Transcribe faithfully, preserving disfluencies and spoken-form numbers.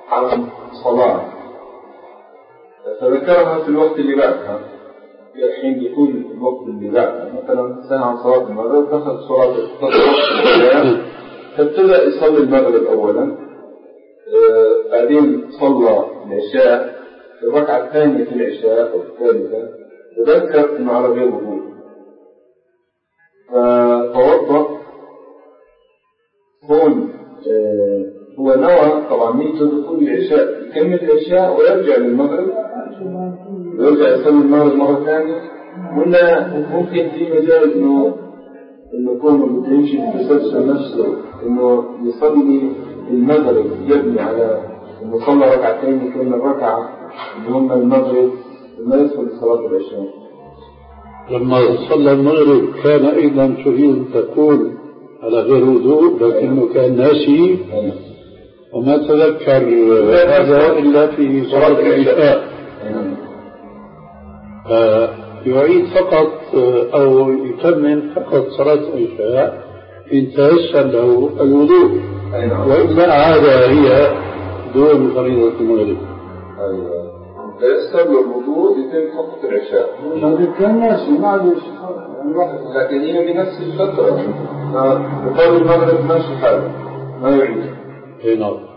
عن صلاة فذكرها في الوقت اللي بعدها، حين دخول الوقت اللي بعدها، مثلا سنة عن صلاة المغرب دخل صلاة العشاء فابتدأ يصلي المغرب أولا، آه بعدين صلى العشاء في الركعة الثانية في العشاء أو الثالثة، وذكر إنه على غير وضوء فتوضأ. هون آه هو نوى طبعا نيته دخول العشاء، يكمل العشاء ويرجع للمغرب ويرجع يصلي المغرب مرة ثانية، ولا ممكن في مجال إنه إنه يكون يمشي في التسلسل نفسه، إنه يصلي المغرب يبني على إنه صلى ركعتين يكمل الركعة اللي هم المغرب ثم يدخل صلاة العشاء. لما صلى المغرب كان أيضا تريد تكون على غير وضوء لكنه كان ناسي وما تذكر هذا إلا في صلاة العشاء، يعيد فقط أو يكمل فقط صلاة العشاء إن تيسر له الوضوء، وإلا عادة هي دون فريضة المغرب. أيوة تيسر له الوضوء يتم فقط العشاء، لكن كان ناسي معلش، لكن هي بنفس الفترة بقول المغرب ماشي حاله ما يعيد. اي نعم.